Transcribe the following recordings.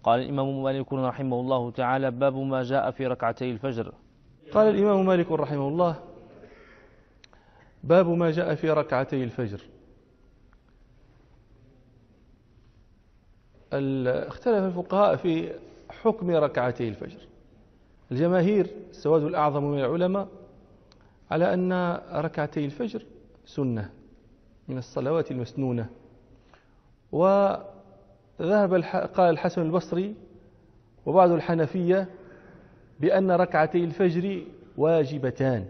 قال الإمام مالك رحمه الله تعالى: باب ما جاء في ركعتي الفجر. قال الإمام مالك رحمه الله: باب ما جاء في ركعتي الفجر. اختلف الفقهاء في حكم ركعتي الفجر. الجماهير السواد الأعظم من العلماء على أن ركعتي الفجر سنة من الصلوات المسنونة، قال الحسن البصري وبعض الحنفية بأن ركعتي الفجر واجبتان،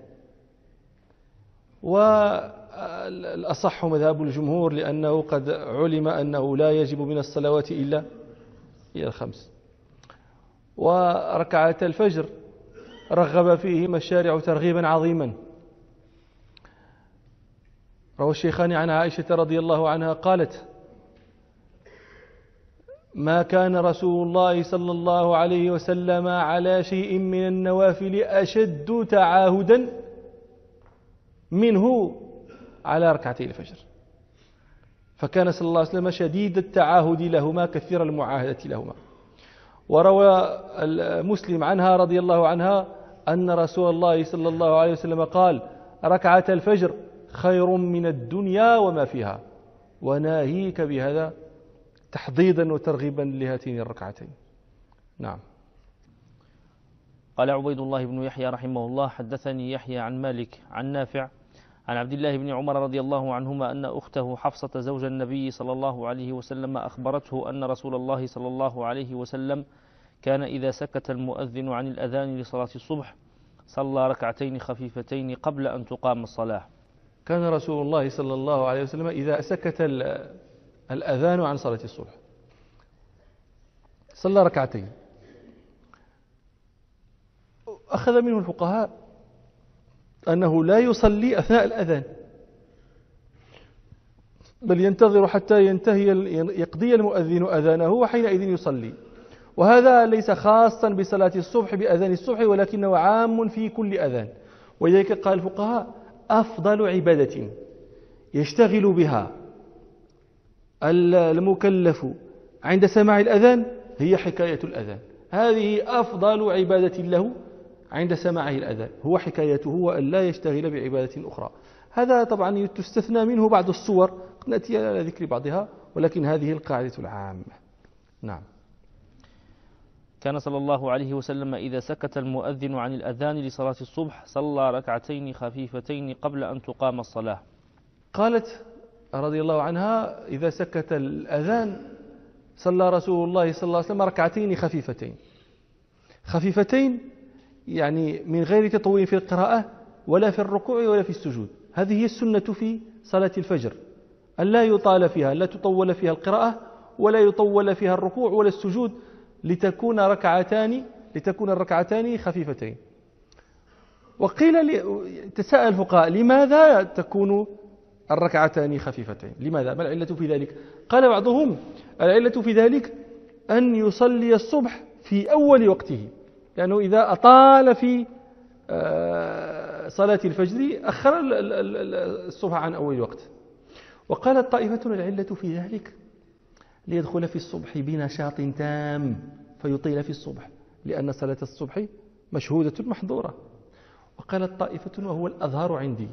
والأصح مذهب الجمهور لأنه قد علم أنه لا يجب من الصلوات إلا الخمس. وركعة الفجر رغب فيه الشارع ترغيبا عظيما. روى الشيخان عن عائشة رضي الله عنها قالت: ما كان رسول الله صلى الله عليه وسلم على شيء من النوافل أشد تعاهدا منه على ركعتي الفجر، فكان صلى الله عليه وسلم شديد التعاهد لهما كثير المعاهدة لهما. وروى مسلم عنها رضي الله عنها أن رسول الله صلى الله عليه وسلم قال: ركعة الفجر خير من الدنيا وما فيها، وناهيك بهذا تحضيضا وترغيبا لهاتين الركعتين. نعم. قال عبيد الله بن يحيى رحمه الله: حدثني يحيى عن مالك عن نافع عن عبد الله بن عمر رضي الله عنهما أن أخته حفصة زوج النبي صلى الله عليه وسلم أخبرته أن رسول الله صلى الله عليه وسلم كان إذا سكت المؤذن عن الأذان لصلاة الصبح صلى ركعتين خفيفتين قبل أن تقام الصلاة. كان رسول الله صلى الله عليه وسلم إذا سكت الأذان عن صلاة الصبح صلى ركعتين. أخذ منه الفقهاء أنه لا يصلي أثناء الأذان، بل ينتظر حتى يقضي المؤذن أذانه وحينئذ يصلي. وهذا ليس خاصا بصلاة الصبح بأذان الصبح، ولكنه عام في كل أذان. ولذلك قال الفقهاء: أفضل عبادة يشتغل بها المكلف عند سماع الأذان هي حكاية الأذان. هذه أفضل عبادة له عند سماعه الأذان، هو حكايته وأن لا يشتغل بعبادة أخرى. هذا طبعا تستثنى منه بعض الصور، نأتي على ذكر بعضها، ولكن هذه القاعدة العامة. نعم. كان صلى الله عليه وسلم إذا سكت المؤذن عن الأذان لصلاة الصبح صلى ركعتين خفيفتين قبل أن تقام الصلاة. قالت رضي الله عنها: إذا سكت الأذان صلى رسول الله صلى الله عليه وسلم ركعتين خفيفتين. خفيفتين يعني من غير تطويل في القراءة ولا في الركوع ولا في السجود. هذه هي السنة في صلاة الفجر، أن لا يطال فيها، لا تطول فيها القراءة ولا يطول فيها الركوع ولا السجود، لتكون الركعتان خفيفتين. وقيل تساءل الفقهاء: لماذا تكون الركعتان خفيفتين؟ لماذا؟ ما العلة في ذلك؟ قال بعضهم: العلة في ذلك أن يصلي الصبح في أول وقته، لأنه إذا أطال في صلاة الفجر أخر الصبح عن أول وقت. وقالت طائفة: العلة في ذلك ليدخل في الصبح بنشاط تام فيطيل في الصبح، لأن صلاة الصبح مشهودة محظورة. وقالت طائفة وهو الأظهر عندي: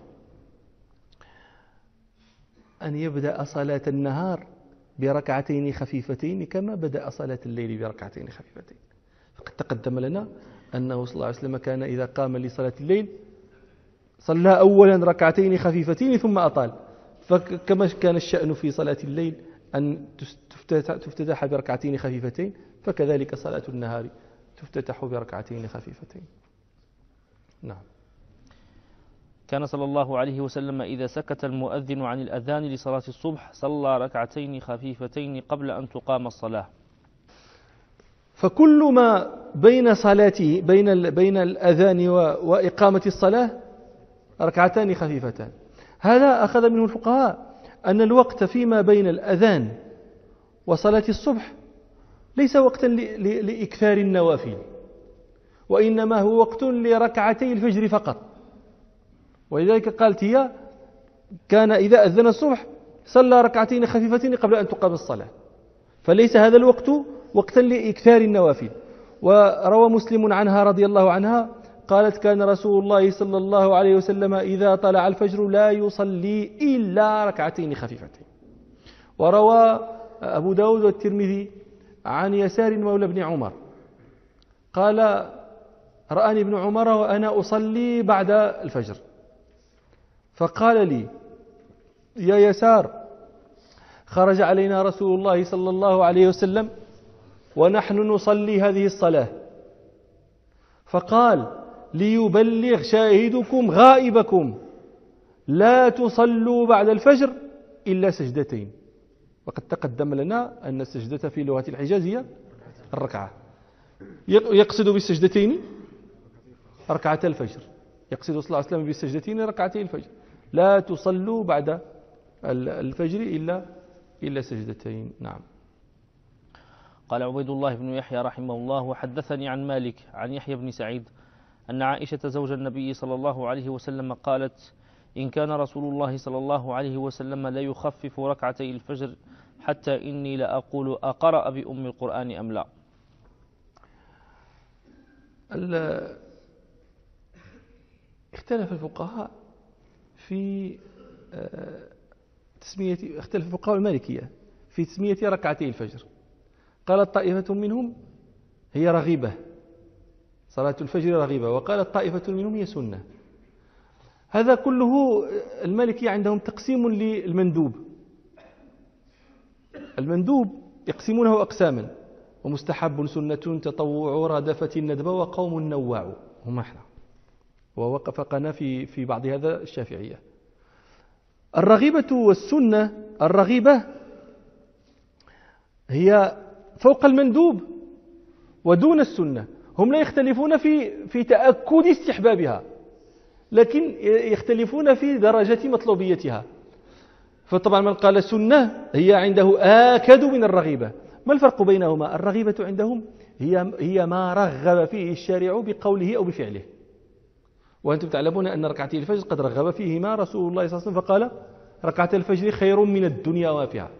أن يبدأ صلاة النهار بركعتين خفيفتين كما بدأ صلاة الليل بركعتين خفيفتين. فقد تقدم لنا أنه صلى الله عليه وسلم كان إذا قام لصلاة الليل صلى أولا ركعتين خفيفتين ثم أطال، فكما كان الشأن في صلاة الليل أن تفتتح بركعتين خفيفتين، فكذلك صلاة النهار تفتتح بركعتين خفيفتين. نعم. كان صلى الله عليه وسلم إذا سكت المؤذن عن الأذان لصلاة الصبح صلى ركعتين خفيفتين قبل أن تقام الصلاة. فكل ما بين صلاته بين الأذان وإقامة الصلاة ركعتان خفيفتان. هذا أخذ منه الفقهاء أن الوقت فيما بين الأذان وصلاة الصبح ليس وقتا لإكثار النوافل، وإنما هو وقت لركعتي الفجر فقط. ولذلك قالت هي: كان إذا أذن الصبح صلى ركعتين خفيفتين قبل أن تقام الصلاة. فليس هذا الوقت وقتا لإكثار النوافل. وروى مسلم عنها رضي الله عنها قالت كان رسول الله صلى الله عليه وسلم إذا طلع الفجر لا يصلي إلا ركعتين خفيفتين. وروى أبو داود والترمذي عن يسار مولى بن عمر قال رآني ابن عمر وأنا أصلي بعد الفجر فقال لي يا يسار خرج علينا رسول الله صلى الله عليه وسلم ونحن نصلي هذه الصلاة فقال ليبلغ شاهدكم غائبكم لا تصلوا بعد الفجر إلا سجدتين. وقد تقدم لنا أن السجدة في لغة الحجاز هي الركعة. يقصد بالسجدتين ركعة الفجر، يقصد صلى الله عليه وسلم بالسجدتين ركعتي الفجر، لا تصلوا بعد الفجر إلا سجدتين. نعم. قال عبيد الله بن يحيى رحمه الله وحدثني عن مالك عن يحيى بن سعيد أن عائشة زوج النبي صلى الله عليه وسلم قالت إن كان رسول الله صلى الله عليه وسلم لا يخفف ركعتي الفجر حتى إني لأقول أقرأ بأم القرآن أم لا. اختلف الفقهاء في اختلف الفقهاء المالكية في تسمية ركعتي الفجر. قالت طائفة منهم هي رغيبة، صلاة الفجر رغيبة، وقالت طائفة منهم هي سنة. هذا كله المالكية عندهم تقسيم للمندوب. المندوب يقسمونه أقساما: ومستحب، سنة، تطوع، ردفة، الندبة، وقوم نواع. هم احنا ووقفنا في بعض هذا الشافعية. الرغيبة والسنة، الرغيبة هي فوق المندوب ودون السنة. هم لا يختلفون في تأكد استحبابها، لكن يختلفون في درجة مطلوبيتها. فطبعا من قال سنة هي عنده آكد من الرغيبة. ما الفرق بينهما؟ الرغيبة عندهم هي ما رغب فيه الشارع بقوله أو بفعله. وأنتم تعلمون أن ركعتي الفجر قد رغب فيهما رسول الله صلى الله عليه وسلم فقال ركعتي الفجر خير من الدنيا وما فيها.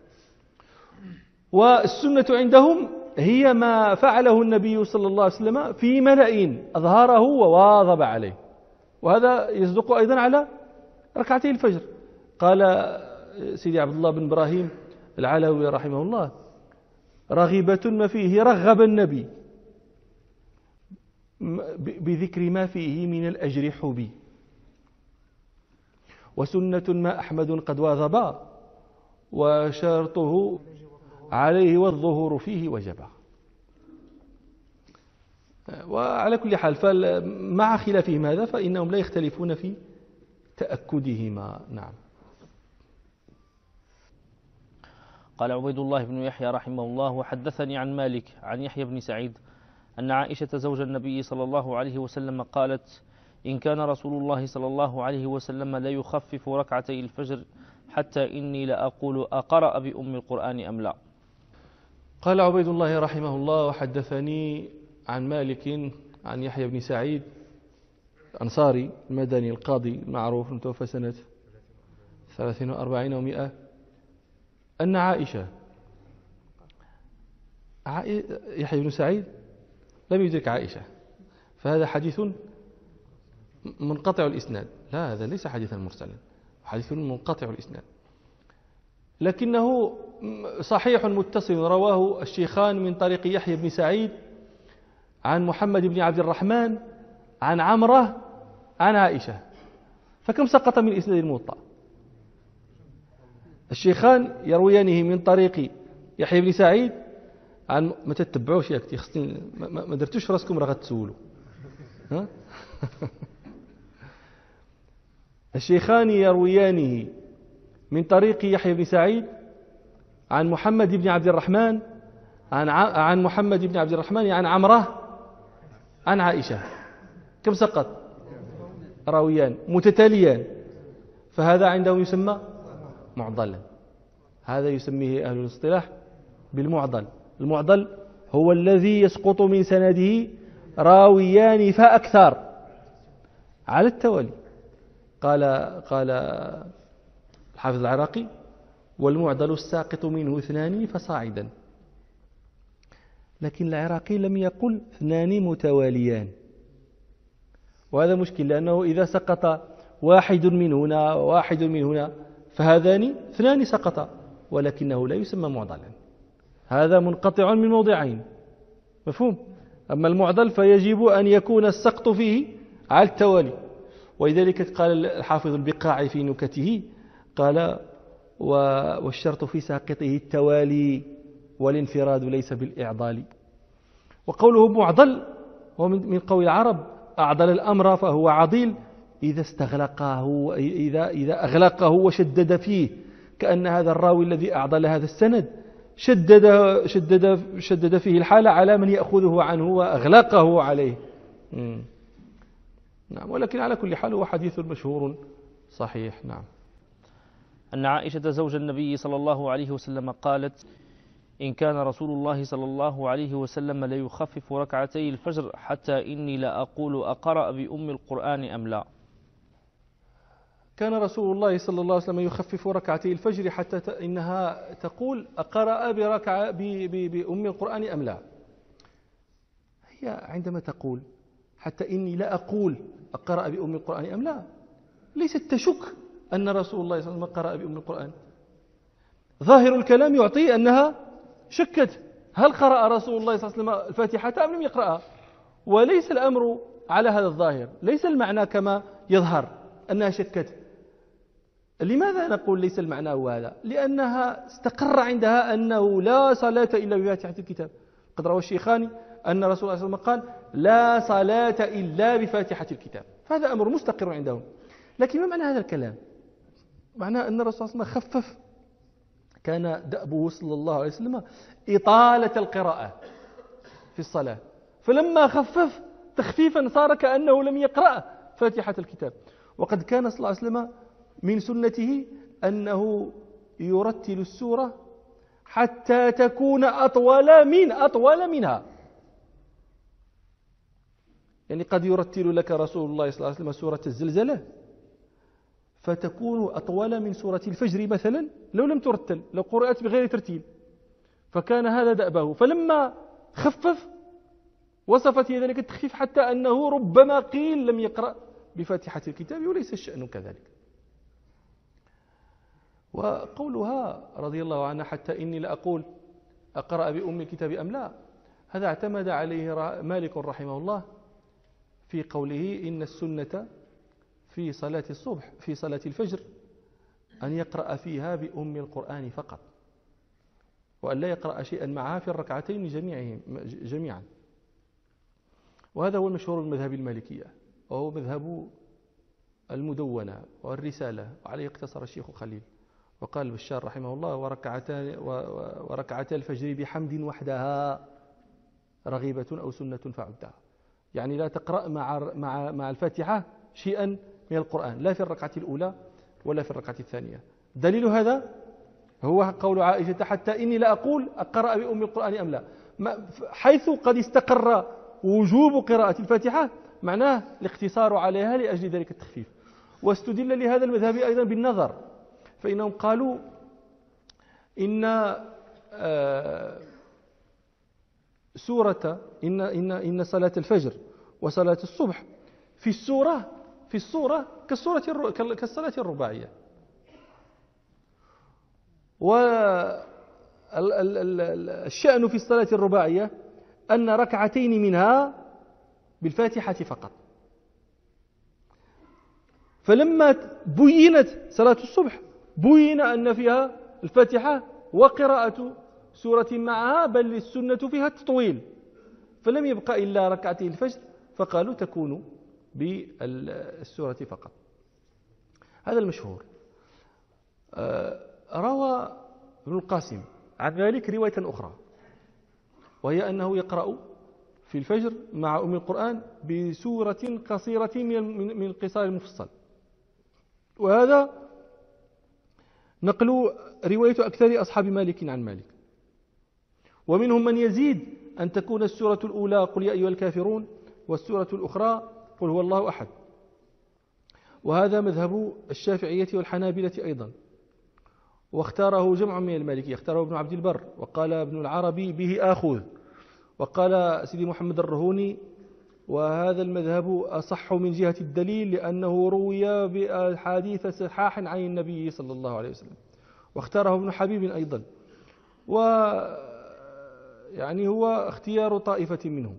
والسنة عندهم هي ما فعله النبي صلى الله عليه وسلم في ملأ أظهره وواظب عليه، وهذا يصدق أيضا على ركعتي الفجر. قال سيدي عبد الله بن إبراهيم العلوي رحمه الله: رغبة ما فيه رغب النبي بذكر ما فيه من الأجر حبي، وسنة ما أحمد قد واظب وشرطه عليه والظهور فيه وجبا. وعلى كل حال مع خلافهم هذا فإنهم لا يختلفون في تأكدهما. نعم. قال عبيد الله بن يحيى رحمه الله وحدثني عن مالك عن يحيى بن سعيد أن عائشة زوج النبي صلى الله عليه وسلم قالت إن كان رسول الله صلى الله عليه وسلم لا يخفف ركعتي الفجر حتى إني لأقول أقرأ بأم القرآن أم لا. قال عبيد الله رحمه الله وحدثني عن مالك عن يحيى بن سعيد الأنصاري المدني القاضي المعروف المتوفى سنة 43 و100 أن عائشة يحيى بن سعيد لم يدرك عائشة، فهذا حديث منقطع الإسناد. لا، هذا ليس حديثا مرسلا، حديث منقطع الإسناد، لكنه صحيح متصل رواه الشيخان من طريق يحيى بن سعيد عن محمد بن عبد الرحمن عن عمرة عن عائشة. فكم سقط من إسناد الموطأ؟ الشيخان يرويانه من طريق يحيى بن سعيد عن ما تتبعوش ياك خصني ما درتوش راسكم راه غتسولوا. ها الشيخان يرويانه من طريق يحيى بن سعيد عن محمد بن عبد الرحمن عن محمد بن عبد الرحمن عن عمرة عن عائشة. كم سقط؟ راويان متتاليان، فهذا عندهم يسمى معضلا. هذا يسميه أهل الاصطلاح بالمعضل. المعضل هو الذي يسقط من سنده راويان فأكثر على التوالي. قال الحافظ العراقي: والمعضل الساقط منه اثنان فصاعدا. لكن العراقي لم يقل 2 متواليان، وهذا مشكل، لأنه إذا سقط واحد من هنا وواحد من هنا فهذان 2 سقطا، ولكنه لا يسمى معضلا، هذا منقطع من موضعين، مفهوم؟ أما المعضل فيجب أن يكون السقط فيه على التوالي. ولذلك قال الحافظ البقاعي في نكته، قال: والشرط في ساقطه التوالي والانفراد ليس بالإعضال. وقوله معضل هو من قول العرب: أعضل الأمر فهو عضيل، إذا استغلقه، إذا أغلقه وشدد فيه، كأن هذا الراوي الذي أعضل هذا السند شدد فيه الحالة على من يأخذه عنه وأغلقه عليه. نعم، ولكن على كل حال هو حديث مشهور صحيح. نعم. أن عائشة زوج النبي صلى الله عليه وسلم قالت: إن كان رسول الله صلى الله عليه وسلم ليخفف ركعتي الفجر حتى إني لأقول أقرأ بأم القرآن أم لا. كان رسول الله صلى الله عليه وسلم يخفف ركعتي الفجر حتى إنها تقول: أقرأ بأم القرآن أم لا. هي عندما تقول حتى إني لا أقول أقرأ بأم القرآن أم لا، ليست تشك أن رسول الله صلى الله عليه وسلم قرأ بأم القرآن. ظاهر الكلام يعطي أنها شكت هل قرأ رسول الله صلى الله عليه وسلم الفاتحة أم لم يقرأها، وليس الأمر على هذا الظاهر، ليس المعنى كما يظهر أنها شكت. لماذا نقول ليس المعنى هذا؟ لأنها استقر عندها أنه لا صلاة إلا بفاتحة الكتاب. قد روى الشيخان أن رسول الله صلى الله عليه وسلم قال: لا صلاة إلا بفاتحة الكتاب، فهذا أمر مستقر عندهم. لكن ما معنى هذا الكلام؟ معناه أن الرسول صلى الله عليه وسلم خفف، كان دأبه صلى الله عليه وسلم إطالة القراءة في الصلاة، فلما خفف تخفيفا صار كأنه لم يقرأ فاتحة الكتاب. وقد كان صلى الله عليه وسلم من سنته أنه يرتل السورة حتى تكون أطول منها. يعني قد يرتل لك رسول الله صلى الله عليه وسلم سورة الزلزلة فتكون أطول من سورة الفجر مثلا لو لم ترتل، لو قرأت بغير ترتيل، فكان هذا دأبه. فلما خفف وصفت ذلك التخفيف حتى أنه ربما قيل لم يقرأ بفاتحة الكتاب، وليس الشأن كذلك. وقولها رضي الله عنها حتى إني لأقول أقرأ بأم الكتاب أم لا، هذا اعتمد عليه مالك رحمه الله في قوله: إن السنة في صلاة الصبح في صلاة الفجر أن يقرأ فيها بأم القرآن فقط، وأن لا يقرأ شيئا معها في الركعتين جميعا. وهذا هو المشهور من مذهب المالكية، وهو مذهب المدونة والرسالة، وعليه اقتصر الشيخ خليل. وقال بشار رحمه الله: وركعتا الفجر بحمد وحدها رغيبة أو سنة فعدها. يعني لا تقرأ مع الفاتحة شيئا من القرآن، لا في الركعة الأولى ولا في الركعة الثانية. دليل هذا هو قول عائشة: حتى إني لا أقول أقرأ بأم القرآن أم لا، حيث قد استقر وجوب قراءة الفاتحة معناه الاقتصار عليها لأجل ذلك التخفيف. واستدل لهذا المذهب أيضا بالنظر، فإنهم قالوا إن صلاة الفجر وصلاة الصبح في الصورة كالصلاة الرباعية. والشأن في الصلاة الرباعية أن ركعتين منها بالفاتحة فقط. فلما بينت صلاة الصبح بين أن فيها الفاتحة وقراءة سورة معها، بل السنة فيها التطويل، فلم يبقى إلا ركعتي الفجر، فقالوا تكون بالسورة فقط. هذا المشهور. روى ابن القاسم عن ذلك رواية أخرى، وهي أنه يقرأ في الفجر مع أم القرآن بسورة قصيرة من القصار المفصل. وهذا نقل رواية أكثر أصحاب مالك عن مالك. ومنهم من يزيد أن تكون السورة الأولى قل يا أيها الكافرون، والسورة الأخرى قل هو الله أحد. وهذا مذهب الشافعية والحنابلة أيضا، واختاره جمع من المالكية، اختاره ابن عبد البر، وقال ابن العربي به آخذ، وقال سيدي محمد الرهوني: وهذا المذهب أصح من جهة الدليل لأنه روي بأحاديث صحاح عن النبي صلى الله عليه وسلم. واختاره ابن حبيب أيضا، ويعني هو اختيار طائفة منهم.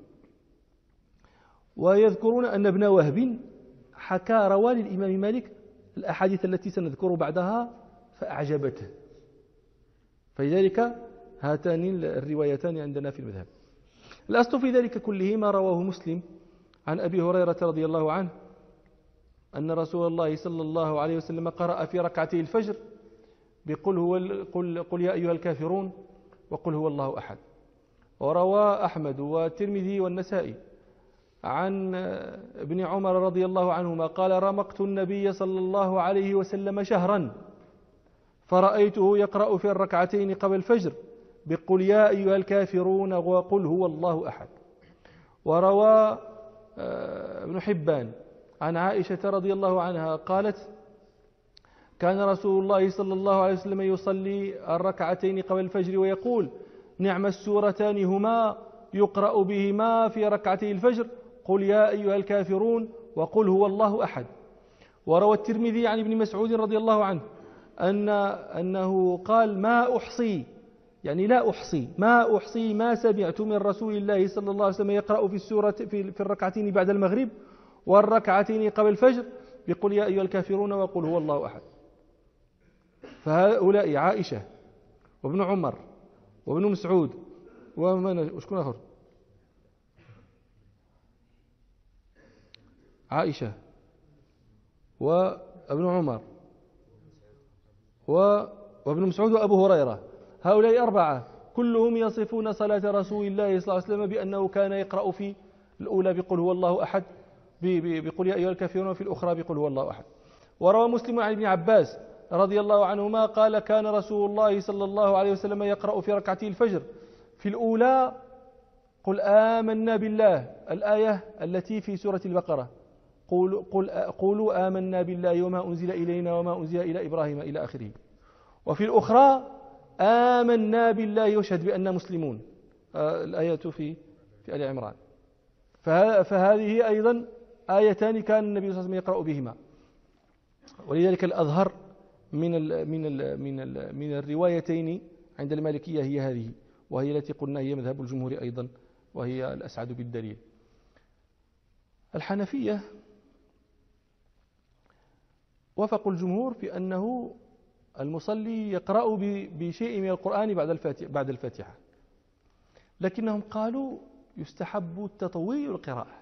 ويذكرون أن ابن وهب روى للإمام مالك الأحاديث التي سنذكر بعدها فأعجبته، فلذلك هاتان الروايتان عندنا في المذهب. الأصل في ذلك كله ما رواه مسلم عن أبي هريرة رضي الله عنه أن رسول الله صلى الله عليه وسلم قرأ في ركعتي الفجر قل يا أيها الكافرون وقل هو الله أحد. وروى أحمد والترمذي والنسائي عن ابن عمر رضي الله عنهما قال: رمقت النبي صلى الله عليه وسلم شهرا فرأيته يقرأ في الركعتين قبل الفجر بقل يا أيها الكافرون وقل هو الله أحد. وروى ابن حبان عن عائشة رضي الله عنها قالت: كان رسول الله صلى الله عليه وسلم يصلي الركعتين قبل الفجر ويقول: نعم السورتان هما يقرأ بهما في ركعتي الفجر قل يا أيها الكافرون وقل هو الله أحد. وروى الترمذي عن ابن مسعود رضي الله عنه أنه قال: ما أحصي، يعني لا أحصي، ما أحصي ما سمعت من رسول الله صلى الله عليه وسلم يقرأ في السورة في الركعتين بعد المغرب والركعتين قبل الفجر بقل يا أيها الكافرون وقل هو الله أحد. فهؤلاء عائشة وابن عمر وابن مسعود وشكون آخر؟ عائشة وابن عمر وابن مسعود وأبو هريرة، هؤلاء أربعة كلهم يصفون صلاة رسول الله صلى الله عليه وسلم بأنه كان يقرأ في الأولى بقل هو الله أحد بقل يا أيها الكافرون وفي الأخرى بقل هو الله أحد. وروى مسلم عن ابن عباس رضي الله عنهما قال: كان رسول الله صلى الله عليه وسلم يقرأ في ركعتي الفجر في الأولى قل آمنا بالله، الآية التي في سورة البقرة، قولوا آمنا بالله وما أنزل إلينا وما أنزل إلى إبراهيم إلى آخره. وفي الأخرى آمنا بالله واشهد بأننا مسلمون، الآية في آل عمران. فهذه أيضا آيتان كان النبي صلى الله عليه وسلم يقرأ بهما. ولذلك الأظهر من الروايتين عند المالكية هي هذه، وهي التي قلنا هي مذهب الجمهور أيضا، وهي الأسعد بالدليل. الحنفية وافقوا الجمهور في أنه المصلي يقرأ بشيء من القرآن بعد الفاتحة، لكنهم قالوا يستحب تطويل القراءة،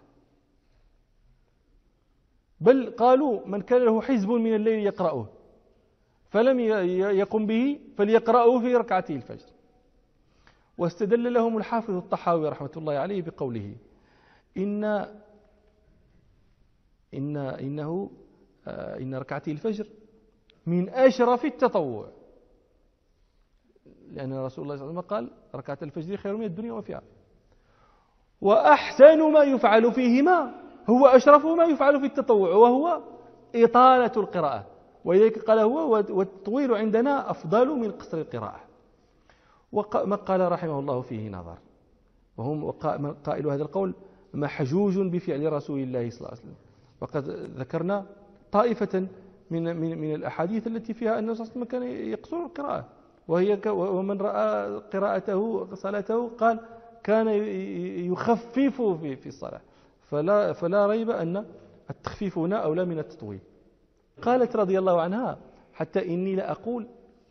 بل قالوا من كان له حزب من الليل يقرأه فلم يقم به فليقرأه في ركعتي الفجر. واستدل لهم الحافظ الطحاوي رحمة الله عليه بقوله: إن ركعتي الفجر من أشرف التطوع، لأن رسول الله صلى الله عليه وسلم قال: ركعة الفجر خير من الدنيا وفيها. وأحسن ما يفعل فيهما هو أشرف ما يفعل في التطوع، وهو إطالة القراءة، ولذلك قال هو والطويل عندنا أفضل من قصر القراءة. وما قال رحمه الله فيه نظر، وهم قائل هذا القول محجوج بفعل رسول الله صلى الله عليه وسلم. وقد ذكرنا طائفة من الأحاديث التي فيها أن الرسول صلى الله عليه وسلم كان يقصر القراءة، ومن رأى قراءته صلاته قال كان يخفف في الصلاة، فلا ريب أن التخفيف هنا أولى من التطويل. قالت رضي الله عنها: حتى إني لأقول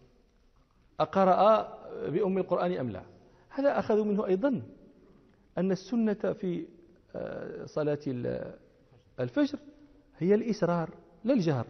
أقرأ بأم القرآن أم لا. هذا أخذوا منه أيضا أن السنة في صلاة الفجر هي الإسرار لا الجهر.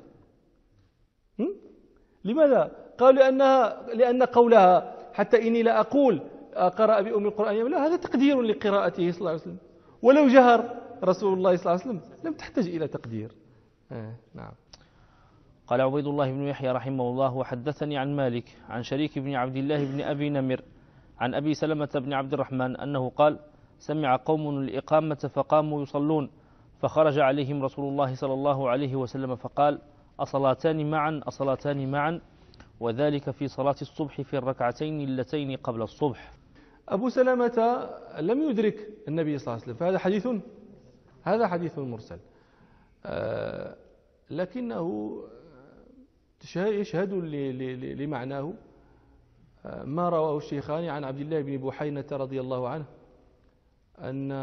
لماذا؟ قالوا لأن قولها حتى إني لأقول أقرأ بأم القرآن أم لا هذا تقدير لقراءته صلى الله عليه وسلم، ولو جهر رسول الله صلى الله عليه وسلم لم تحتاج إلى تقدير. نعم. قال عبيد الله بن يحيى رحمه الله: وحدثني عن مالك عن شريك بن عبد الله بن أبي نمر عن أبي سلمة بن عبد الرحمن أنه قال: سمع قوم الإقامة فقاموا يصلون، فخرج عليهم رسول الله صلى الله عليه وسلم فقال: أصلاتان معا أصلاتان معا، وذلك في صلاة الصبح في الركعتين اللتين قبل الصبح. أبو سلمة لم يدرك النبي صلى الله عليه وسلم، فهذا حديث مرسل، لكنه يشهد لمعناه ما رواه الشيخان عن عبد الله بن بحينة رضي الله عنه أن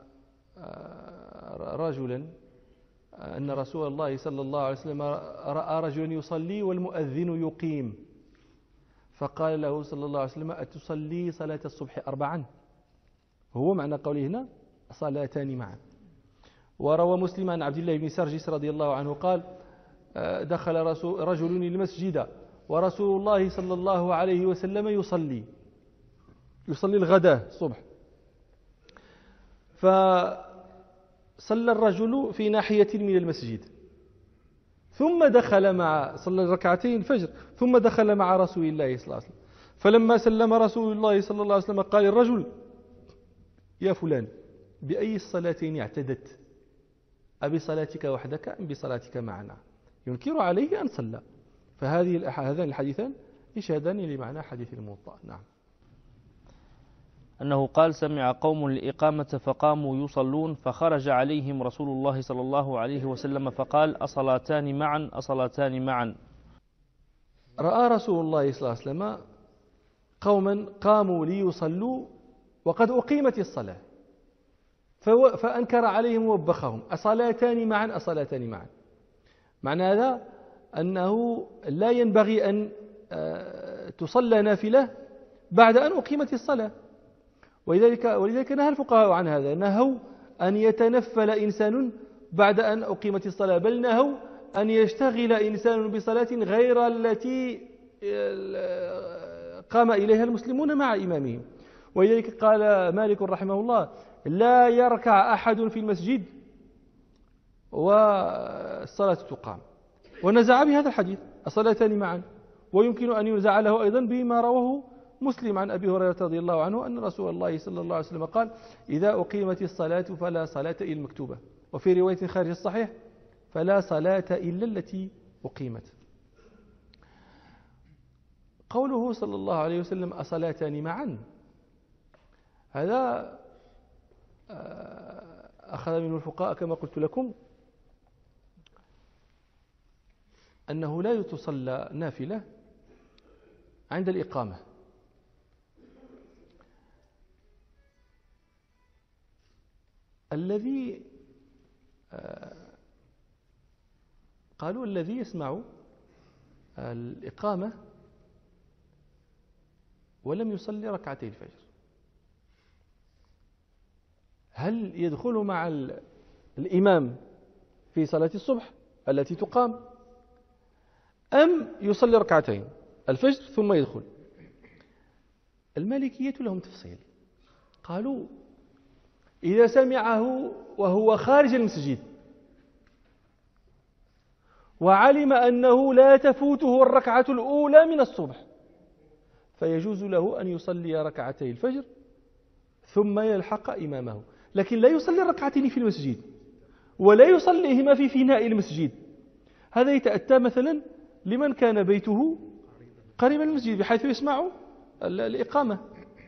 رسول الله صلى الله عليه وسلم رأى رجلا يصلي والمؤذن يقيم، فقال له صلى الله عليه وسلم: أتصلي صلاة الصبح 4؟ هو معنى قوله هنا صلاتان معا. وروى مسلم عن عبد الله بن سرجس رضي الله عنه قال: دخل رجل المسجد ورسول الله صلى الله عليه وسلم يصلي الغداء الصبح، فصلى الرجل في ناحية من المسجد، ثم صلى ركعتين الفجر، ثم دخل مع رسول الله صلى الله عليه وسلم، فلما سلم رسول الله صلى الله عليه وسلم قال الرجل: يا فلان، بأي الصلاتين اعتدت؟ أبصلاتك وحدك أم بصلاتك معنا؟ ينكر عليه أن صلى. هذان الحديثان يشهدان لمعنى حديث الموطأ. نعم. أنه قال: سمع قوم الإقامة فقاموا يصلون فخرج عليهم رسول الله صلى الله عليه وسلم فقال: أصلاتان معا أصلاتان معا. رأى رسول الله صلى الله عليه وسلم قوما قاموا ليصلوا وقد أقيمت الصلاة، فأنكر عليهم ووبخهم: أصلاتان معا أصلاتان معا. معنى هذا أنه لا ينبغي أن تصلى نافلة بعد أن أقيمت الصلاة، ولذلك نهى الفقهاء عن هذا، نهوا أن يتنفل إنسان بعد أن أقيمت الصلاة، بل نهوا أن يشتغل إنسان بصلاة غير التي قام إليها المسلمون مع إمامهم. ولذلك قال مالك رحمه الله: لا يركع أحد في المسجد والصلاة تقام، ونزع بهذا الحديث الصلاتان معا. ويمكن أن ينزع له أيضا بما رواه مسلم عن أبي هريرة رضي الله عنه أن رسول الله صلى الله عليه وسلم قال: إذا أقيمت الصلاة فلا صلاة إلا المكتوبة، وفي رواية خارج الصحيح: فلا صلاة إلا التي أقيمت. قوله صلى الله عليه وسلم: أصلاتان معا، هذا أخذ منه الفقهاء كما قلت لكم أنه لا تصلى نافلة عند الإقامة، الذي قالوا الذي يسمع الإقامة ولم يصلي ركعتي الفجر، هل يدخل مع الإمام في صلاة الصبح التي تقام، أم يصلي ركعتين الفجر ثم يدخل؟ المالكية لهم تفصيل، قالوا: إذا سمعه وهو خارج المسجد وعلم أنه لا تفوته الركعة الأولى من الصبح، فيجوز له أن يصلي ركعتي الفجر ثم يلحق إمامه، لكن لا يصلي الركعتين في المسجد ولا يصليهما في فناء المسجد. هذا يتأتى مثلا لمن كان بيته قريبا من المسجد بحيث يسمع الإقامة.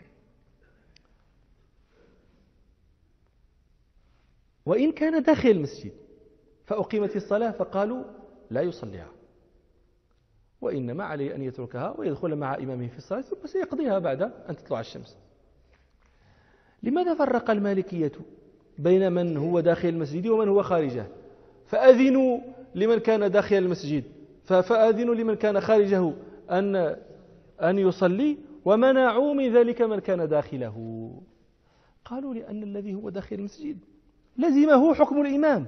وإن كان داخل المسجد فأقيمت الصلاة فقالوا لا يصليها، وإنما عليه أن يتركها ويدخل مع إمامه في الصلاة ثم سيقضيها بعد أن تطلع الشمس. لماذا فرق المالكية بين من هو داخل المسجد ومن هو خارجه؟ فأذنوا لمن كان داخل المسجد، فأذنوا لمن كان خارجه أن يصلي، ومنعوا من ذلك من كان داخله. قالوا: لأن الذي هو داخل المسجد لزمه حكم الإمام،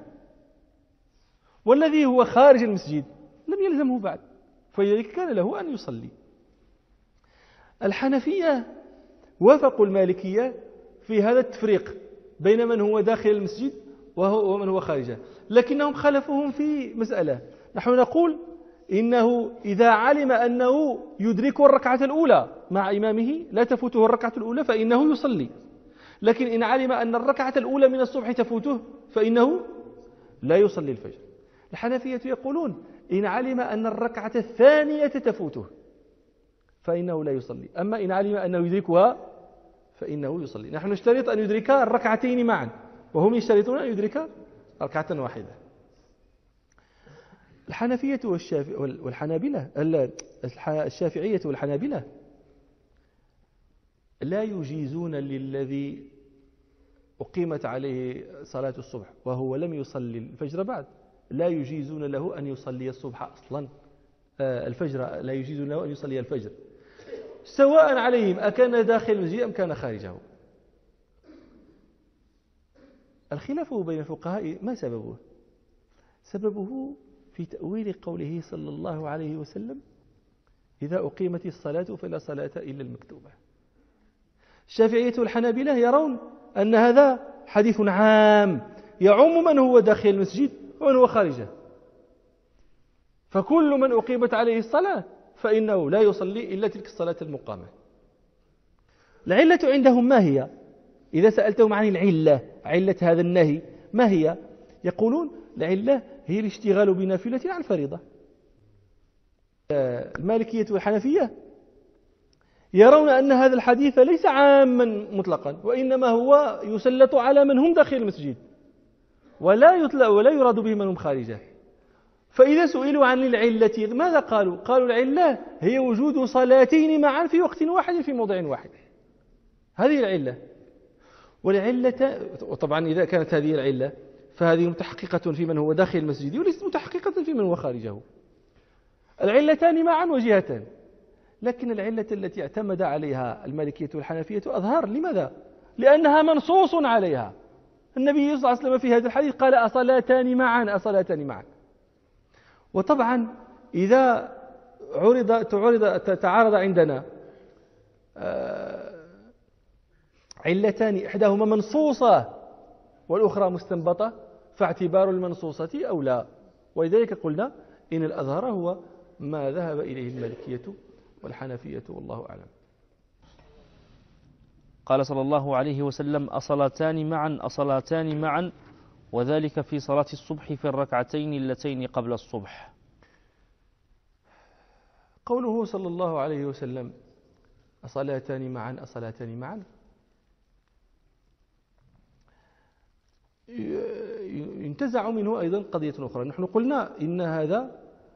والذي هو خارج المسجد لم يلزمه بعد، فلذلك كان له أن يصلي. الحنفية وافقوا المالكية في هذا التفريق بين من هو داخل المسجد ومن هو خارجه، لكنهم خالفوهم في مسألة. نحن نقول إنه إذا علم أنه يدرك الركعة الأولى مع إمامه لا تفوته الركعة الأولى فإنه يصلي، لكن إن علم أن الركعة الأولى من الصبح تفوته فإنه لا يصلي الفجر. الحنفية يقولون إن علم أن الركعة الثانية تفوته فإنه لا يصلي، أما إن علم أنه يدركها فإنه يصلي. نحن نشترط أن يدرك الركعتين معا، وهم يشترطون أن يدرك ركعة واحدة. الحنفية والحنابلة، الشافعية والحنابلة لا يجيزون للذي أقيمت عليه صلاة الصبح وهو لم يصلي الفجر بعد، لا يجيزون له أن يصلي الصبح أصلا، الفجر لا يجيزون له أن يصلي الفجر، سواء عليهم أكان داخل المسجد أم كان خارجه. الخلاف بين الفقهاء ما سببه؟ سببه في تأويل قوله صلى الله عليه وسلم: إذا أقيمت الصلاة فلا صلاة إلا المكتوبة. الشافعية والحنابلة يرون أن هذا حديث عام يعم من هو داخل المسجد ومن هو خارجه، فكل من أقيمت عليه الصلاة فإنه لا يصلي إلا تلك الصلاة المقامة. العلة عندهم ما هي؟ إذا سألتهم عن العلة، علة هذا النهي ما هي؟ يقولون العلة هي الاشتغال بنافلة عن الفريضة. المالكية والحنفية يرون أن هذا الحديث ليس عاما مطلقا، وإنما هو يسلط على من هم داخل المسجد، ولا يراد به من هم خارجه. فإذا سئلوا عن العلة ماذا قالوا؟ قالوا العلة هي وجود صلاتين معا في وقت واحد في موضع واحد، هذه العلة. والعلة طبعا إذا كانت هذه العلة فهذه متحققة في من هو داخل المسجد وليست متحققة في من هو خارجه. العلتان معا وجهتان، لكن العلة التي اعتمد عليها المالكية والحنفية أظهر. لماذا؟ لأنها منصوص عليها. النبي صلى الله عليه وسلم في هذا الحديث قال: أصلاتان معا، أصلاتان معا. وطبعا إذا تعارض عندنا علتان إحداهما منصوصة والأخرى مستنبطة، فاعتبار المنصوصة أولى. ولذلك قلنا إن الأظهر هو ما ذهب إليه المالكية والحنفية، والله أعلم. قال صلى الله عليه وسلم: أصلاتان معا، أصلاتان معا، وذلك في صلاة الصبح في الركعتين اللتين قبل الصبح. قوله صلى الله عليه وسلم: أصلاتان معا، أصلاتان معا، ينتزع منه أيضا قضية أخرى. نحن قلنا إن هذا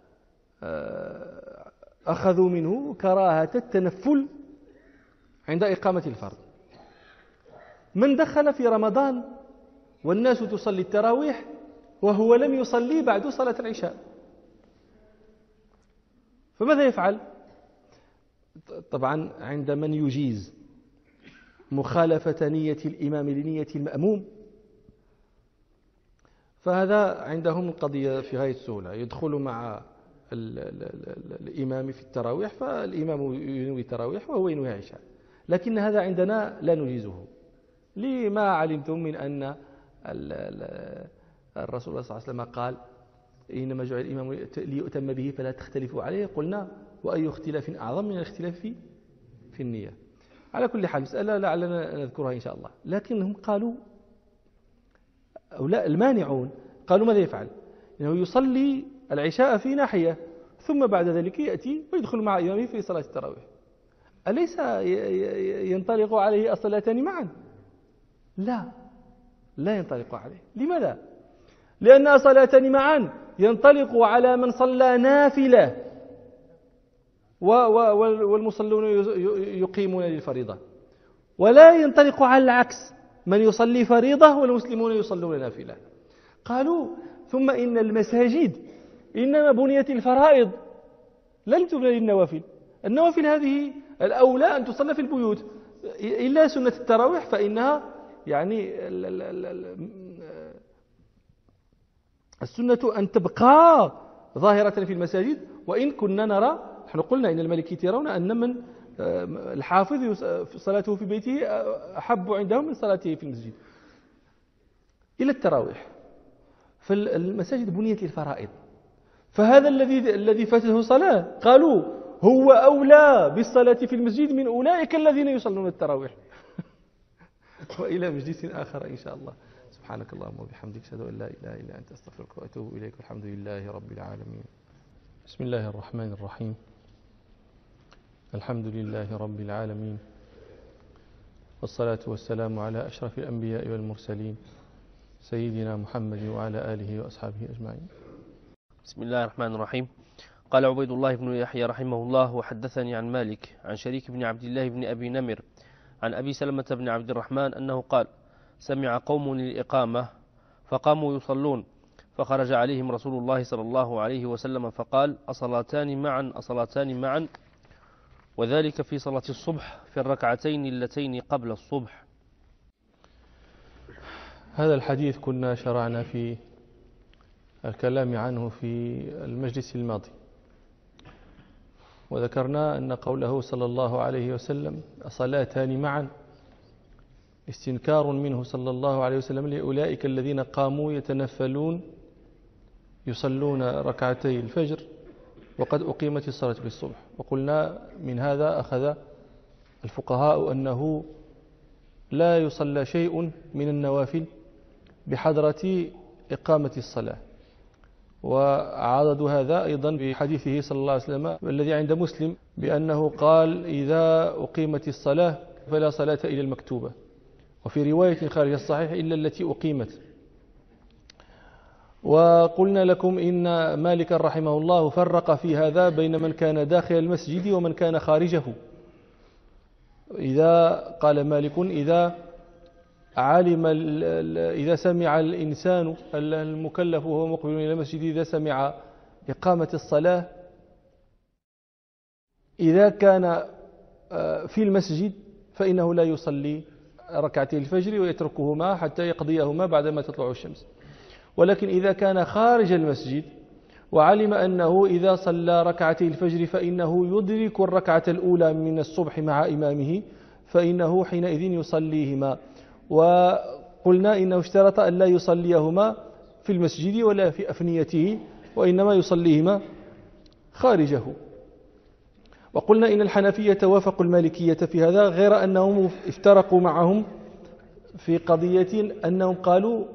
أخذوا منه كراهة التنفل عند إقامة الفرض. من دخل في رمضان والناس تصلي التراويح وهو لم يصلي بعد صلاة العشاء، فماذا يفعل؟ طبعا عند من يجيز مخالفة نية الإمام لنية المأموم، فهذا عندهم قضية في غاية السهولة. يدخل مع الإمام في التراويح، فالإمام ينوي التراويح وهو ينوي عشاء، لكن هذا عندنا لا نجيزه، لما علمتم من أن الرسول صلى الله عليه وسلم قال: إنما جعل الإمام ليؤتم به فلا تختلفوا عليه. قلنا: وأي اختلاف أعظم من الاختلاف في النية. على كل حال مسألة لعلنا نذكرها إن شاء الله. لكنهم قالوا، أو لا، المانعون قالوا ماذا يفعل؟ إنه يصلي العشاء في ناحية، ثم بعد ذلك يأتي ويدخل مع إمامه في صلاة التراويح. أليس ينطلق عليه الصلاتان معا؟ لا ينطلق عليه. لماذا؟ لأن الصلاتان معا ينطلق على من صلى نافلة والمصلون يقيمون للفريضة، ولا ينطلق على العكس، من يصلي فريضة والمسلمون يصلون نافلة. قالوا: ثم إن المساجد إنما بنيت الفرائض لم تبنى للنوافل. النوافل هذه الأولى أن تصلى في البيوت، إلا سنة التراويح فإنها يعني السنة أن تبقى ظاهرة في المساجد. وإن كنا نرى، نحن قلنا إن المالكية يرون أن من الحافظ صلاته في بيته أحب عندهم من صلاته في المسجد إلى التراويح. فالمساجد بنيت للفرائض، فهذا الذي فاته صلاة قالوا هو أولى بالصلاة في المسجد من أولئك الذين يصلون التراويح. وإلى مجلس آخر إن شاء الله. سبحانك اللهم وبحمدك، أشهد أن لا إله إلا أنت، أستغفرك وأتوب إليك، والحمد لله رب العالمين. بسم الله الرحمن الرحيم. الحمد لله رب العالمين، والصلاة والسلام على أشرف الأنبياء والمرسلين سيدنا محمد وعلى آله وأصحابه أجمعين. بسم الله الرحمن الرحيم. قال عبيد الله بن يحيى رحمه الله: وحدثني عن مالك عن شريك بن عبد الله بن أبي نمر عن أبي سلمة بن عبد الرحمن أنه قال: سمع قوم الإقامة فقاموا يصلون، فخرج عليهم رسول الله صلى الله عليه وسلم فقال: أصلاتان معا أصلاتان معا، وذلك في صلاة الصبح في الركعتين اللتين قبل الصبح. هذا الحديث كنا شرعنا في الكلام عنه في المجلس الماضي، وذكرنا أن قوله صلى الله عليه وسلم أصلاتان معا استنكار منه صلى الله عليه وسلم لأولئك الذين قاموا يتنفلون يصلون ركعتي الفجر وقد أقيمت الصلاة بالصبح. وقلنا من هذا أخذ الفقهاء أنه لا يصلى شيء من النوافل بحضرة إقامة الصلاة، وعضدوا هذا أيضا بحديثه صلى الله عليه وسلم الذي عند مسلم بأنه قال: إذا أقيمت الصلاة فلا صلاة إلا المكتوبة، وفي رواية خارج الصحيح إلا التي أقيمت. وقلنا لكم إن مالك رحمه الله فرق في هذا بين من كان داخل المسجد ومن كان خارجه. قال مالك: إذا سمع الإنسان المكلف وهو مقبل إلى المسجد إذا سمع إقامة الصلاة، إذا كان في المسجد فإنه لا يصلي ركعتي الفجر ويتركهما حتى يقضيهما بعدما تطلع الشمس. ولكن إذا كان خارج المسجد وعلم أنه إذا صلى ركعتي الفجر فإنه يدرك الركعة الأولى من الصبح مع إمامه، فإنه حينئذ يصليهما. وقلنا إنه اشترط أن لا يصليهما في المسجد ولا في أفنيته، وإنما يصليهما خارجه. وقلنا إن الحنفية وافقوا المالكية في هذا، غير أنهم افترقوا معهم في قضية أنهم قالوا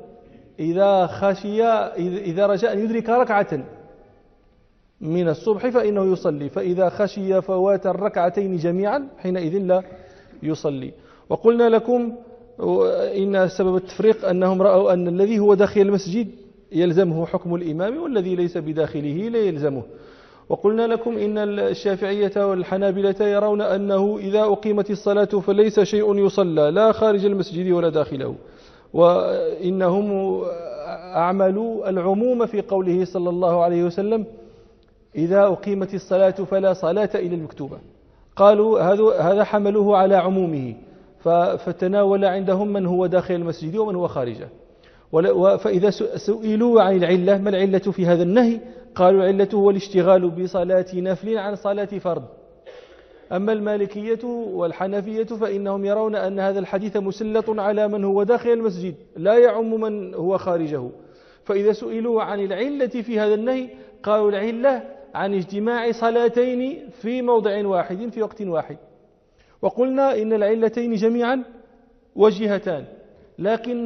إذا رجاء أن يدرك ركعة من الصبح فإنه يصلي، فإذا خشي فوات الركعتين جميعا حينئذ لا يصلي. وقلنا لكم إن سبب التفريق أنهم رأوا أن الذي هو داخل المسجد يلزمه حكم الإمام والذي ليس بداخله لا يلزمه. وقلنا لكم إن الشافعية والحنابلة يرون أنه إذا أقيمت الصلاة فليس شيء يصلى لا خارج المسجد ولا داخله، وإنهم أعملوا العموم في قوله صلى الله عليه وسلم: إذا أقيمت الصلاة فلا صلاة إلا المكتوبة. قالوا هذا حملوه على عمومه، فتناول عندهم من هو داخل المسجد ومن هو خارجه. فإذا سئلوا عن العلة، ما العلة في هذا النهي؟ قالوا العلة هو الاشتغال بصلاة نفل عن صلاة فرض. أما المالكية والحنفية فإنهم يرون أن هذا الحديث مسلط على من هو داخل المسجد لا يعم من هو خارجه. فإذا سئلوا عن العلة في هذا النهي قالوا العلة عن اجتماع صلاتين في موضع واحد في وقت واحد. وقلنا إن العلتين جميعا وجهتان، لكن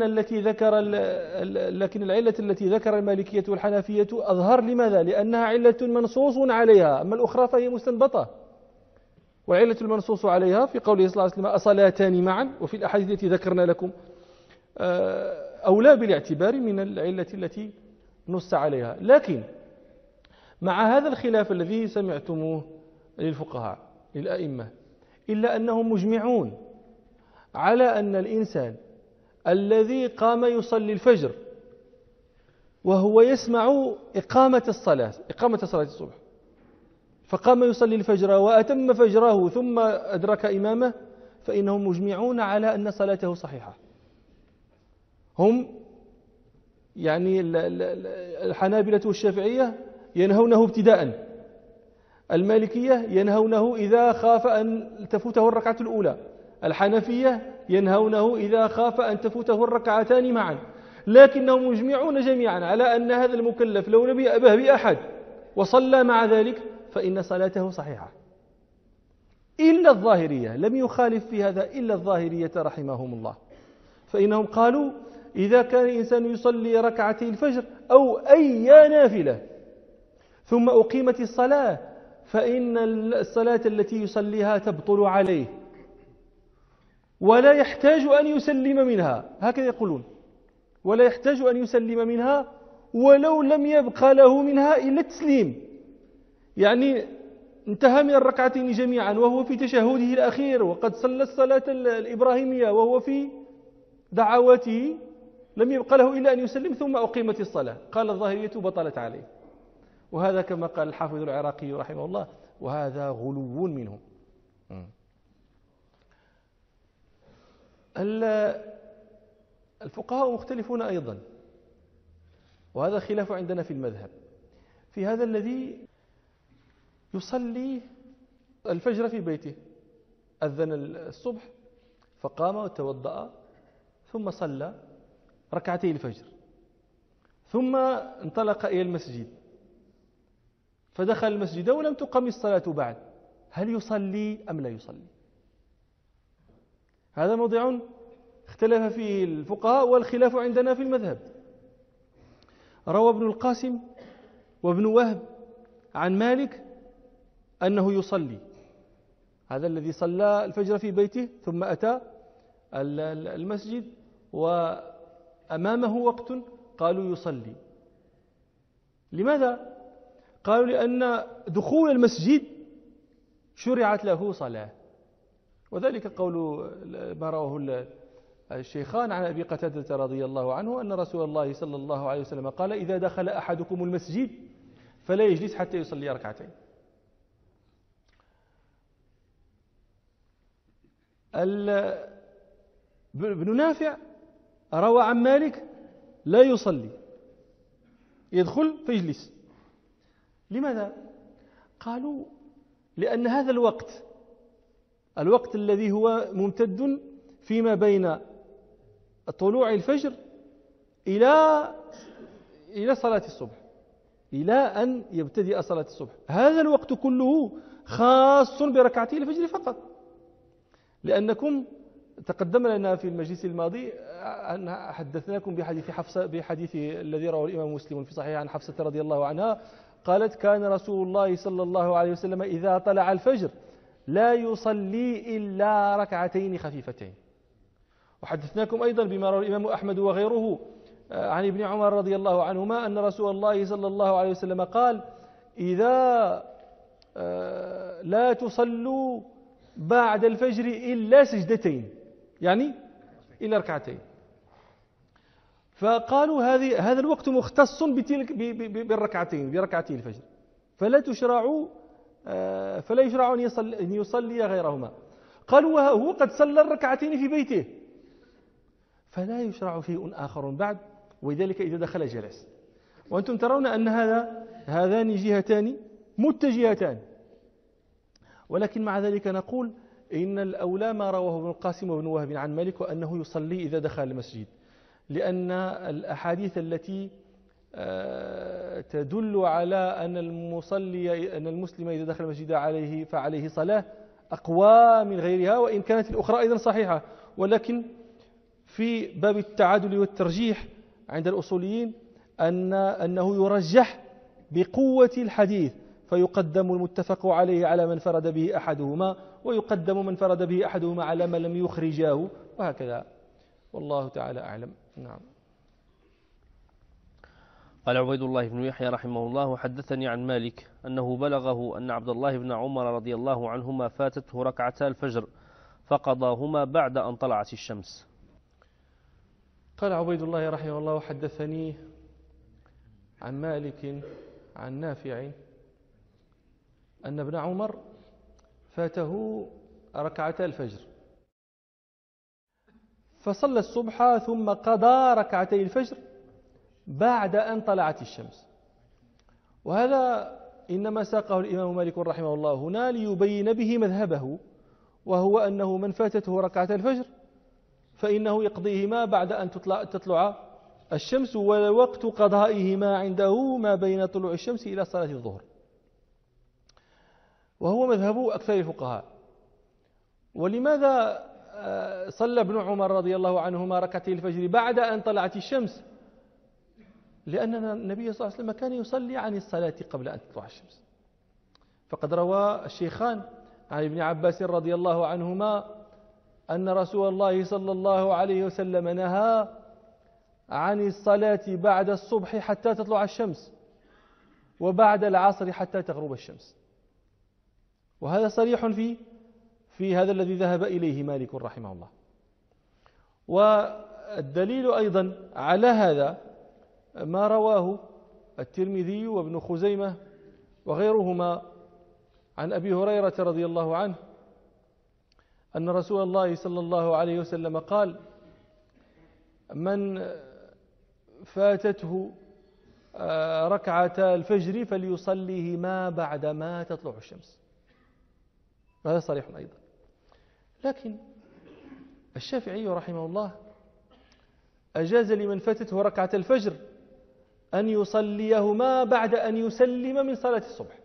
العلة التي ذكر المالكية والحنفية أظهر. لماذا؟ لأنها علة منصوص عليها، أما الأخرى فهي مستنبطة. والعلة المنصوص عليها في قوله صلى الله عليه وسلم: أصلاتان معا، وفي الأحاديث التي ذكرنا لكم أولى بالاعتبار من العلة التي نص عليها. لكن مع هذا الخلاف الذي سمعتموه للفقهاء للأئمة، إلا أنهم مجمعون على أن الإنسان الذي قام يصلي الفجر وهو يسمع إقامة صلاة الصبح، فقام يصلي الفجر وأتم فجره ثم أدرك إمامه، فإنهم مجمعون على أن صلاته صحيحة. هم يعني الحنابلة والشافعية ينهونه ابتداء، المالكية ينهونه إذا خاف أن تفوته الركعة الأولى، الحنفية ينهونه إذا خاف أن تفوته الركعتان معا. لكنهم مجمعون جميعا على أن هذا المكلف لو لم يأبه بأحد وصلى مع ذلك فإن صلاته صحيحة، إلا الظاهرية. لم يخالف في هذا إلا الظاهرية رحمهم الله، فإنهم قالوا إذا كان الإنسان يصلي ركعتي الفجر أو أي نافلة ثم أقيمت الصلاة فإن الصلاة التي يصليها تبطل عليه، ولا يحتاج أن يسلم منها، هكذا يقولون، ولا يحتاج أن يسلم منها ولو لم يبقى له منها إلا التسليم، يعني انتهى من الركعتين جميعا وهو في تشهده الأخير وقد صلى الصلاة الإبراهيمية وهو في دعواته، لم يبقى له إلا أن يسلم ثم أقيمت الصلاة، قال الظاهرية بطلت عليه. وهذا كما قال الحافظ العراقي رحمه الله، وهذا غلو منهم. الفقهاء مختلفون أيضا، وهذا خلاف عندنا في المذهب، في هذا الذي يصلي الفجر في بيته، أذن الصبح فقام وتوضأ ثم صلى ركعتي الفجر، ثم انطلق إلى المسجد فدخل المسجد ولم تقم الصلاة بعد، هل يصلي أم لا يصلي؟ هذا موضع اختلف فيه الفقهاء والخلاف عندنا في المذهب. روى ابن القاسم وابن وهب عن مالك أنه يصلي، هذا الذي صلى الفجر في بيته ثم أتى المسجد وأمامه وقت، قالوا يصلي. لماذا؟ قالوا لأن دخول المسجد شرعت له صلاة، وذلك قول ما رواه الشيخان عن أبي قتادة رضي الله عنه أن رسول الله صلى الله عليه وسلم قال: إذا دخل أحدكم المسجد فلا يجلس حتى يصلي ركعتين. ابن نافع روى عن مالك لا يصلي، يدخل فيجلس. لماذا؟ قالوا لأن هذا الوقت الذي هو ممتد فيما بين طلوع الفجر إلى صلاة الصبح، إلى أن يبتدئ صلاة الصبح، هذا الوقت كله خاص بركعتي الفجر فقط. لأنكم تقدم لنا في المجلس الماضي أن حدثناكم بحديث الذي رواه الإمام مسلم في صحيح عن حفصة رضي الله عنها، قالت: كان رسول الله صلى الله عليه وسلم إذا طلع الفجر لا يصلي إلا ركعتين خفيفتين. وحدثناكم أيضا بما رواه الإمام أحمد وغيره عن ابن عمر رضي الله عنهما أن رسول الله صلى الله عليه وسلم قال: إذا لا تصلوا بعد الفجر إلا سجدتين، يعني إلا ركعتين. فقالوا هذا الوقت مختص بالركعتين، بركعتي الفجر، فلا يشرع أن يصلي غيرهما. قالوا وهو قد صلى الركعتين في بيته فلا يشرع شيء آخر بعد، ولذلك إذا دخل جلس. وأنتم ترون أن هذان جهتان متجهتان، ولكن مع ذلك نقول إن الأولى ما رواه ابن القاسم وابن وهب عن مالك، وأنه يصلي إذا دخل المسجد، لأن الأحاديث التي تدل على أن المسلم إذا دخل المسجد فعليه صلاة أقوى من غيرها، وإن كانت الأخرى أيضا صحيحة. ولكن في باب التعادل والترجيح عند الأصوليين أنه يرجح بقوة الحديث، فيقدم المتفق عليه على من فرد به أحدهما، ويقدم من فرد به أحدهما على من لم يخرجاه، وهكذا، والله تعالى أعلم. نعم. قال عبيد الله بن يحيى رحمه الله: حدثني عن مالك أنه بلغه أن عبد الله بن عمر رضي الله عنهما فاتته ركعتا الفجر فقضاهما بعد أن طلعت الشمس. قال عبيد الله رحمه الله: حدثني عن مالك عن نافع أن ابن عمر فاته ركعتا الفجر فصلى الصبح ثم قضى ركعتي الفجر بعد أن طلعت الشمس. وهذا إنما ساقه الإمام مالك رحمه الله هنا ليبين به مذهبه، وهو أنه من فاتته ركعتا الفجر فإنه يقضيهما بعد أن تطلع الشمس، ووقت قضائهما عنده ما بين طلوع الشمس إلى صلاة الظهر، وهو مذهب أكثر الفقهاء. ولماذا صلى ابن عمر رضي الله عنهما ركعتي الفجر بعد أن طلعت الشمس؟ لأن النبي صلى الله عليه وسلم كان يصلي عن الصلاة قبل أن تطلع الشمس. فقد روى الشيخان عن ابن عباس رضي الله عنهما أن رسول الله صلى الله عليه وسلم نهى عن الصلاة بعد الصبح حتى تطلع الشمس، وبعد العصر حتى تغرب الشمس. وهذا صريح في هذا الذي ذهب إليه مالك رحمه الله. والدليل أيضا على هذا ما رواه الترمذي وابن خزيمة وغيرهما عن أبي هريرة رضي الله عنه أن رسول الله صلى الله عليه وسلم قال: من فاتته ركعتا الفجر فليصليهما بعدما تطلع الشمس. هذا صريح أيضا. لكن الشافعي رحمه الله أجاز لمن فاتته ركعة الفجر أن يصليهما بعد أن يسلم من صلاة الصبح،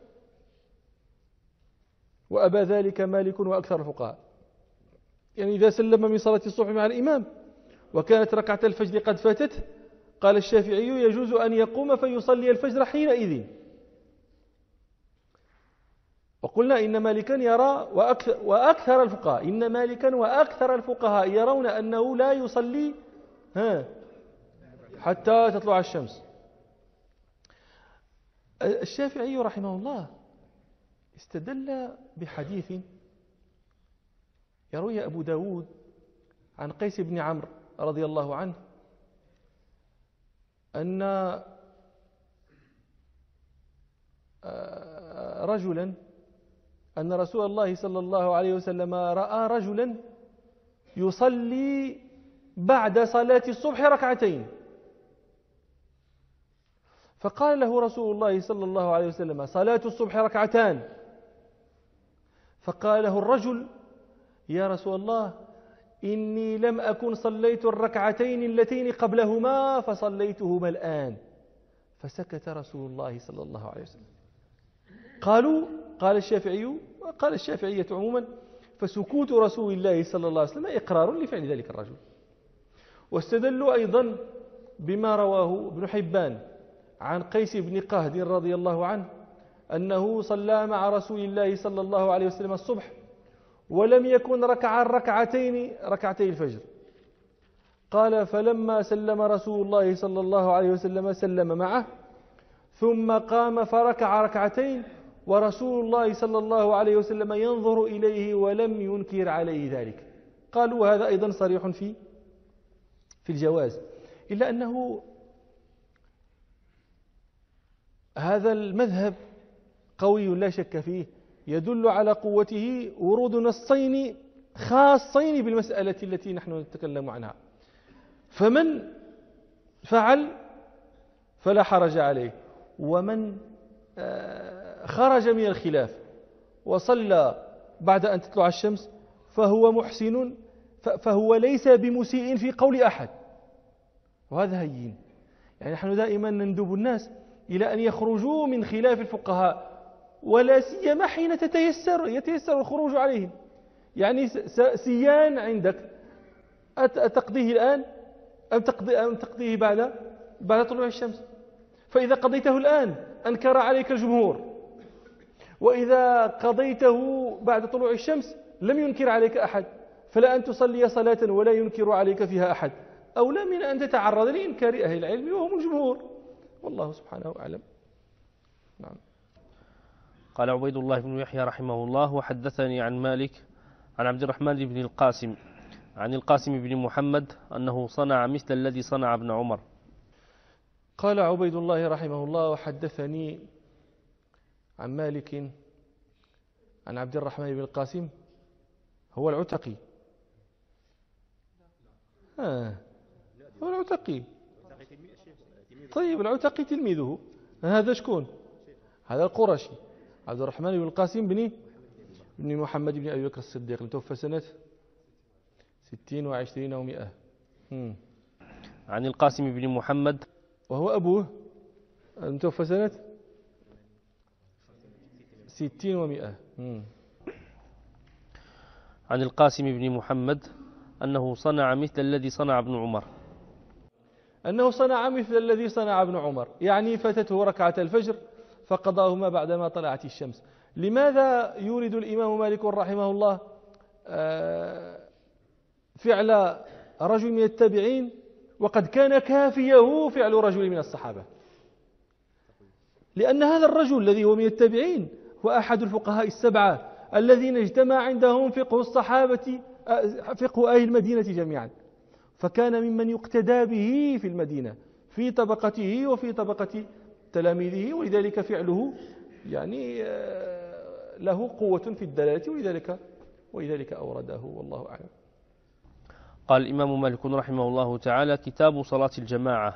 وأبى ذلك مالك وأكثر الفقهاء. يعني إذا سلم من صلاة الصبح مع الإمام وكانت ركعة الفجر قد فاتته، قال الشافعي يجوز أن يقوم فيصلي الفجر حينئذ. وقلنا إن مالكا يرى وأكثر الفقهاء يرون أنه لا يصلي حتى تطلع الشمس. الشافعي رحمه الله استدل بحديث يروي أبو داود عن قيس بن عمرو رضي الله عنه أن رسول الله صلى الله عليه وسلم رأى رجلا يصلي بعد صلاة الصبح ركعتين، فقال له رسول الله صلى الله عليه وسلم: صلاة الصبح ركعتان. فقال له الرجل: يا رسول الله، إني لم أكن صليت الركعتين اللتين قبلهما فصليتهما الآن. فسكت رسول الله صلى الله عليه وسلم. قال الشافعية عموما: فسكوت رسول الله صلى الله عليه وسلم إقرار لفعل ذلك الرجل. واستدلوا أيضا بما رواه ابن حبان عن قيس بن قهد رضي الله عنه أنه صلى مع رسول الله صلى الله عليه وسلم الصبح ولم يكن ركع ركعتي الفجر. قال: فلما سلم رسول الله صلى الله عليه وسلم سلم معه، ثم قام فركع ركعتين، ورسول الله صلى الله عليه وسلم ينظر إليه ولم ينكر عليه ذلك. قالوا: وهذا أيضا صريح في الجواز، إلا أنه هذا المذهب قوي لا شك فيه، يدل على قوته ورود نصين خاصين بالمسألة التي نحن نتكلم عنها. فمن فعل فلا حرج عليه، ومن خرج من الخلاف وصلى بعد أن تطلع الشمس فهو محسن، فهو ليس بمسيء في قول أحد، وهذا هين. يعني نحن دائما نندب الناس إلى أن يخرجوا من خلاف الفقهاء، ولا سيما حين يتيسر الخروج عليهم. يعني سيان عندك أتقضيه الآن أم تقضيه بعد طلوع الشمس؟ فإذا قضيته الآن أنكر عليك الجمهور، وإذا قضيته بعد طلوع الشمس لم ينكر عليك أحد، فلا أن تصلي صلاة ولا ينكر عليك فيها أحد أولى من أن تتعرض لإنكار أهل العلم وهم الجمهور، والله سبحانه أعلم. نعم. قال عبيد الله بن يحيى رحمه الله: وحدثني عن مالك عن عبد الرحمن بن القاسم عن القاسم بن محمد أنه صنع مثل الذي صنع ابن عمر. قال عبيد الله رحمه الله: وحدثني عن مالك عن عبد الرحمن بن القاسم، هو العتقي. هو العتقي. طيب، العتقي تلميذه. هذا شكون؟ هذا القرشي عبد الرحمن بن القاسم بن محمد بن أبي بكر الصديق، المتوفى سنة 60 و20 و100. عن القاسم بن محمد، وهو أبوه، المتوفى سنة 60 و100. عن القاسم بن محمد أنه صنع مثل الذي صنع ابن عمر. أنه صنع مثل الذي صنع ابن عمر، يعني فاتته ركعة الفجر فقضاهما بعدما طلعت الشمس. لماذا يورد الإمام مالك رحمه الله فعل رجل من التابعين وقد كان كافيه فعل رجل من الصحابة، لأن هذا الرجل الذي هو من التابعين هو أحد الفقهاء السبعة الذين اجتمع عندهم فقه الصحابة، فقه أهل المدينة جميعا، فكان ممن يقتدى به في المدينة في طبقته وفي طبقة تلاميذه، ولذلك فعله يعني له قوة في الدلالة، ولذلك أورده، والله أعلم. قال الإمام مالك رحمه الله تعالى: كتاب صلاة الجماعة.